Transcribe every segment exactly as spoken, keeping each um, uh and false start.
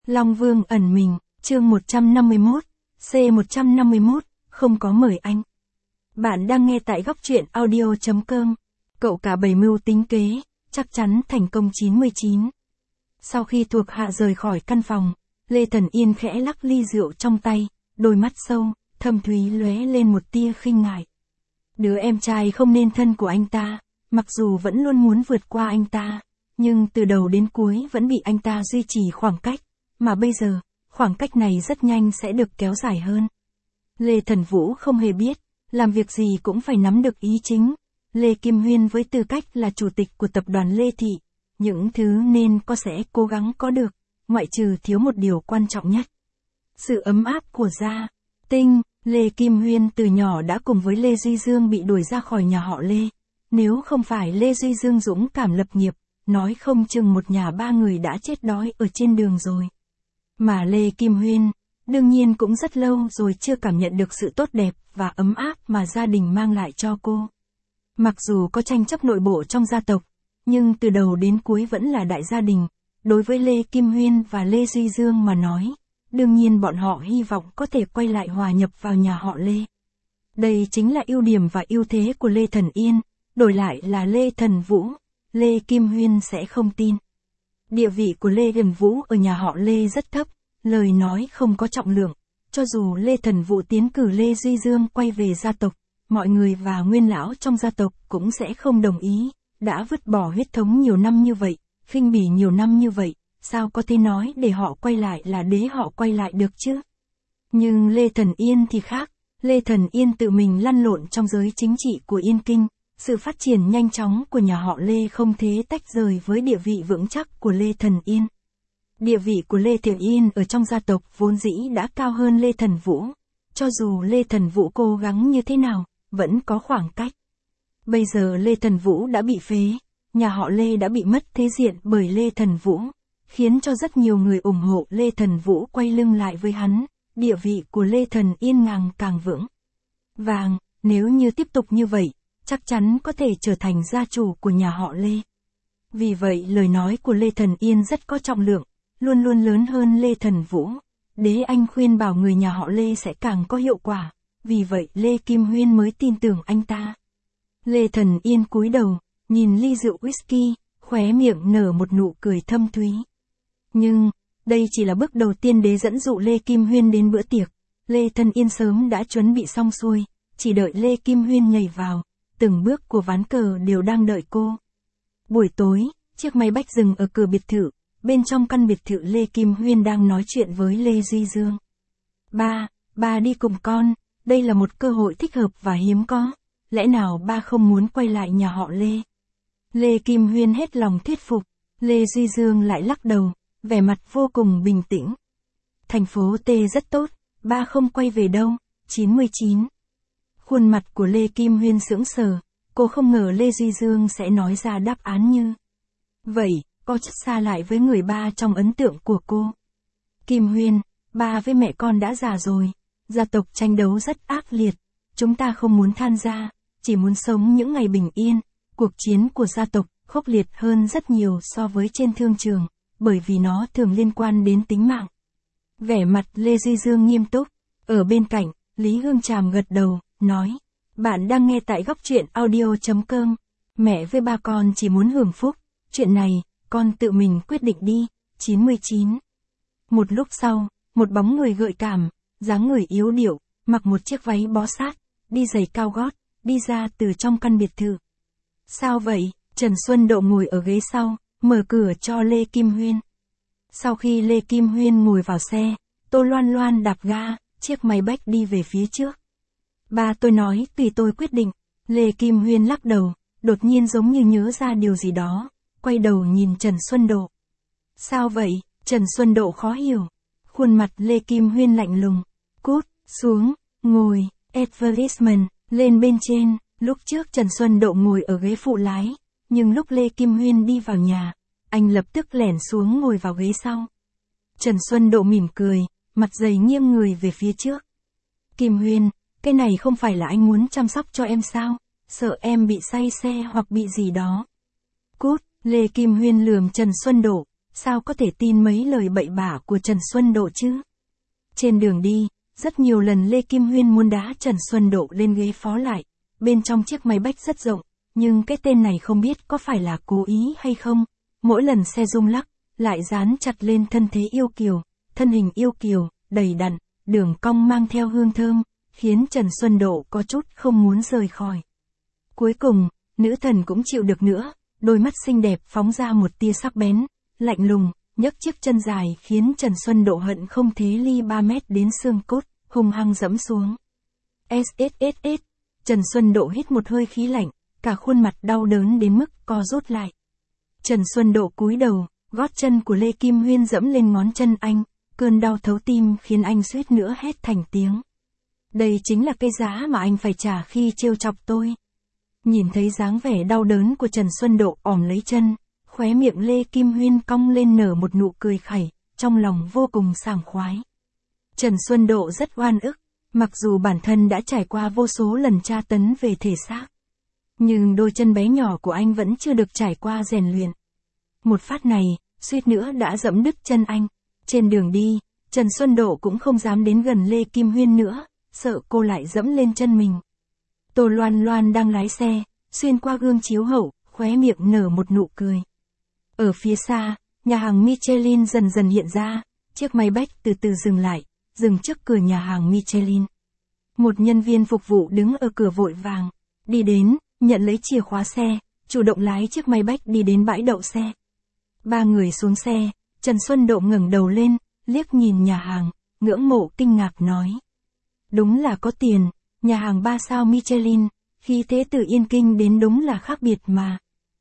Long Vương ẩn mình, chương một trăm năm mươi mốt, C một trăm năm mươi mốt, không có mời anh. Bạn đang nghe tại góc truyện audio chấm com. Cậu cả bày mưu tính kế, chắc chắn thành công chín mươi chín. Sau khi thuộc hạ rời khỏi căn phòng, Lê Thần Yên khẽ lắc ly rượu trong tay, đôi mắt sâu, thâm thúy lóe lên một tia khinh ngại. Đứa em trai không nên thân của anh ta, mặc dù vẫn luôn muốn vượt qua anh ta, nhưng từ đầu đến cuối vẫn bị anh ta duy trì khoảng cách, mà bây giờ, khoảng cách này rất nhanh sẽ được kéo dài hơn. Lê Thần Vũ không hề biết, làm việc gì cũng phải nắm được ý chính. Lê Kim Huyên với tư cách là chủ tịch của tập đoàn Lê Thị, những thứ nên có sẽ cố gắng có được, ngoại trừ thiếu một điều quan trọng nhất. Sự ấm áp của gia Tinh. Lê Kim Huyên từ nhỏ đã cùng với Lê Duy Dương bị đuổi ra khỏi nhà họ Lê. Nếu không phải Lê Duy Dương dũng cảm lập nghiệp, nói không chừng một nhà ba người đã chết đói ở trên đường rồi. Mà Lê Kim Huyên, đương nhiên cũng rất lâu rồi chưa cảm nhận được sự tốt đẹp và ấm áp mà gia đình mang lại cho cô. Mặc dù có tranh chấp nội bộ trong gia tộc, nhưng từ đầu đến cuối vẫn là đại gia đình. Đối với Lê Kim Huyên và Lê Duy Dương mà nói, đương nhiên bọn họ hy vọng có thể quay lại hòa nhập vào nhà họ Lê. Đây chính là ưu điểm và ưu thế của Lê Thần Yên, đổi lại là Lê Thần Vũ, Lê Kim Huyên sẽ không tin. Địa vị của Lê Thần Vũ ở nhà họ Lê rất thấp, lời nói không có trọng lượng. Cho dù Lê Thần Vũ tiến cử Lê Duy Dương quay về gia tộc, mọi người và nguyên lão trong gia tộc cũng sẽ không đồng ý. Đã vứt bỏ huyết thống nhiều năm như vậy, khinh bỉ nhiều năm như vậy, sao có thể nói để họ quay lại là để họ quay lại được chứ? Nhưng Lê Thần Yên thì khác, Lê Thần Yên tự mình lăn lộn trong giới chính trị của Yên Kinh, sự phát triển nhanh chóng của nhà họ Lê không thể tách rời với địa vị vững chắc của Lê Thần Yên. Địa vị của Lê Thần Yên ở trong gia tộc vốn dĩ đã cao hơn Lê Thần Vũ, cho dù Lê Thần Vũ cố gắng như thế nào, vẫn có khoảng cách. Bây giờ Lê Thần Vũ đã bị phế, nhà họ Lê đã bị mất thế diện bởi Lê Thần Vũ, khiến cho rất nhiều người ủng hộ Lê Thần Vũ quay lưng lại với hắn, địa vị của Lê Thần Yên càng càng vững vàng, nếu như tiếp tục như vậy, chắc chắn có thể trở thành gia chủ của nhà họ Lê. Vì vậy lời nói của Lê Thần Yên rất có trọng lượng, luôn luôn lớn hơn Lê Thần Vũ. Đế anh khuyên bảo người nhà họ Lê sẽ càng có hiệu quả, vì vậy Lê Kim Huyên mới tin tưởng anh ta. Lê Thần Yên cúi đầu, nhìn ly rượu whisky, khóe miệng nở một nụ cười thâm thúy. Nhưng, đây chỉ là bước đầu tiên để dẫn dụ Lê Kim Huyên đến bữa tiệc. Lê Thần Yên sớm đã chuẩn bị xong xuôi, chỉ đợi Lê Kim Huyên nhảy vào, từng bước của ván cờ đều đang đợi cô. Buổi tối, chiếc máy bách dừng ở cửa biệt thự, bên trong căn biệt thự Lê Kim Huyên đang nói chuyện với Lê Duy Dương. Ba, ba đi cùng con, đây là một cơ hội thích hợp và hiếm có, lẽ nào ba không muốn quay lại nhà họ Lê? Lê Kim Huyên hết lòng thuyết phục, Lê Duy Dương lại lắc đầu, vẻ mặt vô cùng bình tĩnh. Thành phố T rất tốt, ba không quay về đâu, chín mươi chín. Khuôn mặt của Lê Kim Huyên sững sờ, cô không ngờ Lê Duy Dương sẽ nói ra đáp án như vậy, có chút xa lại với người ba trong ấn tượng của cô. Kim Huyên, ba với mẹ con đã già rồi, gia tộc tranh đấu rất ác liệt, chúng ta không muốn tham gia, chỉ muốn sống những ngày bình yên. Cuộc chiến của gia tộc khốc liệt hơn rất nhiều so với trên thương trường, bởi vì nó thường liên quan đến tính mạng. Vẻ mặt Lê Duy Dương nghiêm túc, ở bên cạnh, Lý Hương Tràm gật đầu, nói, bạn đang nghe tại góc truyện audio chấm com, mẹ với ba con chỉ muốn hưởng phúc, chuyện này, con tự mình quyết định đi, chín mươi chín. Một lúc sau, một bóng người gợi cảm, dáng người yếu điệu, mặc một chiếc váy bó sát, đi giày cao gót, đi ra từ trong căn biệt thự. Sao vậy? Trần Xuân Độ ngồi ở ghế sau, mở cửa cho Lê Kim Huyên. Sau khi Lê Kim Huyên ngồi vào xe, Tô Loan Loan đạp ga, chiếc máy bách đi về phía trước. Ba tôi nói tùy tôi quyết định. Lê Kim Huyên lắc đầu, đột nhiên giống như nhớ ra điều gì đó, quay đầu nhìn Trần Xuân Độ. Sao vậy? Trần Xuân Độ khó hiểu. Khuôn mặt Lê Kim Huyên lạnh lùng. Cút, xuống, ngồi, advertisement, lên bên trên. Lúc trước Trần Xuân Độ ngồi ở ghế phụ lái, nhưng lúc Lê Kim Huyên đi vào nhà, anh lập tức lẻn xuống ngồi vào ghế sau. Trần Xuân Độ mỉm cười, mặt dày nghiêng người về phía trước. Kim Huyên, cái này không phải là anh muốn chăm sóc cho em sao? Sợ em bị say xe hoặc bị gì đó. Cút, Lê Kim Huyên lườm Trần Xuân Độ, sao có thể tin mấy lời bậy bạ của Trần Xuân Độ chứ? Trên đường đi, rất nhiều lần Lê Kim Huyên muốn đá Trần Xuân Độ lên ghế phó lại, bên trong chiếc máy bách rất rộng, nhưng cái tên này không biết có phải là cố ý hay không, mỗi lần xe rung lắc, lại dán chặt lên thân thế yêu kiều, thân hình yêu kiều, đầy đặn, đường cong mang theo hương thơm, khiến Trần Xuân Độ có chút không muốn rời khỏi. Cuối cùng, nữ thần cũng chịu được nữa, đôi mắt xinh đẹp phóng ra một tia sắc bén, lạnh lùng, nhấc chiếc chân dài khiến Trần Xuân Độ hận không thế ly ba mét đến xương cốt, hung hăng dẫm xuống. ét ét ét ét, Trần Xuân Độ hít một hơi khí lạnh, cả khuôn mặt đau đớn đến mức co rút lại. Trần Xuân Độ cúi đầu, gót chân của Lê Kim Huyên dẫm lên ngón chân anh, cơn đau thấu tim khiến anh suýt nữa hét thành tiếng. Đây chính là cái giá mà anh phải trả khi trêu chọc tôi. Nhìn thấy dáng vẻ đau đớn của Trần Xuân Độ ỏm lấy chân, khóe miệng Lê Kim Huyên cong lên nở một nụ cười khẩy, trong lòng vô cùng sảng khoái. Trần Xuân Độ rất oan ức, mặc dù bản thân đã trải qua vô số lần tra tấn về thể xác. Nhưng đôi chân bé nhỏ của anh vẫn chưa được trải qua rèn luyện. Một phát này, suýt nữa đã dẫm đứt chân anh. Trên đường đi, Trần Xuân Độ cũng không dám đến gần Lê Kim Huyên nữa, sợ cô lại dẫm lên chân mình. Tô Loan Loan đang lái xe, xuyên qua gương chiếu hậu, khóe miệng nở một nụ cười. Ở phía xa, nhà hàng Michelin dần dần hiện ra, chiếc máy bách từ từ dừng lại, dừng trước cửa nhà hàng Michelin. Một nhân viên phục vụ đứng ở cửa vội vàng, đi đến, nhận lấy chìa khóa xe, chủ động lái chiếc máy bách đi đến bãi đậu xe. Ba người xuống xe, Trần Xuân Độ ngẩng đầu lên, liếc nhìn nhà hàng, ngưỡng mộ kinh ngạc nói. Đúng là có tiền, nhà hàng ba sao Michelin, khí thế từ Yên Kinh đến đúng là khác biệt mà.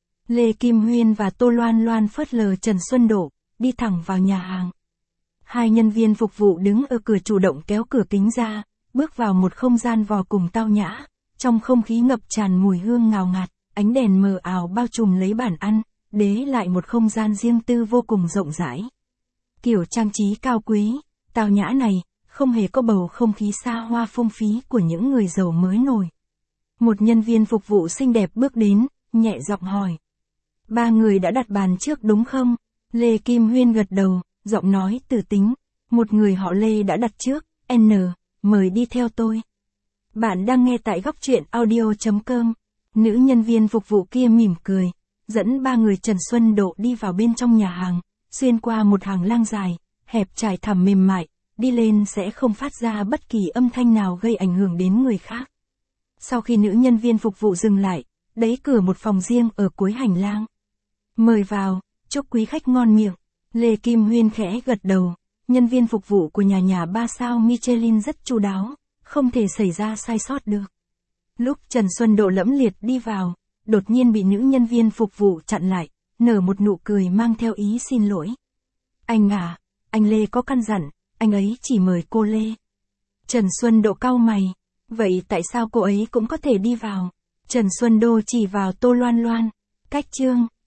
Lê Kim Huyên và Tô Loan Loan phớt lờ Trần Xuân Độ, đi thẳng vào nhà hàng. Hai nhân viên phục vụ đứng ở cửa chủ động kéo cửa kính ra, bước vào một không gian vô cùng tao nhã, trong không khí ngập tràn mùi hương ngào ngạt, ánh đèn mờ ảo bao trùm lấy bàn ăn, đế lại một không gian riêng tư vô cùng rộng rãi. Kiểu trang trí cao quý, tao nhã này, không hề có bầu không khí xa hoa phung phí của những người giàu mới nổi. Một nhân viên phục vụ xinh đẹp bước đến, nhẹ giọng hỏi. Ba người đã đặt bàn trước đúng không? Lê Kim Huyên gật đầu, giọng nói từ tính. Một người họ Lê đã đặt trước, N, mời đi theo tôi. Bạn đang nghe tại góc truyện audio chấm com. Nữ nhân viên phục vụ kia mỉm cười, dẫn ba người Trần Xuân Độ đi vào bên trong nhà hàng, xuyên qua một hàng lang dài, hẹp trải thảm mềm mại, đi lên sẽ không phát ra bất kỳ âm thanh nào gây ảnh hưởng đến người khác. Sau khi nữ nhân viên phục vụ dừng lại, đẩy cửa một phòng riêng ở cuối hành lang. Mời vào, chúc quý khách ngon miệng. Lê Kim Huyên khẽ gật đầu, nhân viên phục vụ của nhà nhà ba sao Michelin rất chu đáo, không thể xảy ra sai sót được. Lúc Trần Xuân Độ lẫm liệt đi vào, đột nhiên bị nữ nhân viên phục vụ chặn lại, nở một nụ cười mang theo ý xin lỗi. Anh à, anh Lê có căn dặn, anh ấy chỉ mời cô Lê. Trần Xuân Độ cau mày, vậy tại sao cô ấy cũng có thể đi vào? Trần Xuân Đô chỉ vào Tô Loan Loan, cách chương.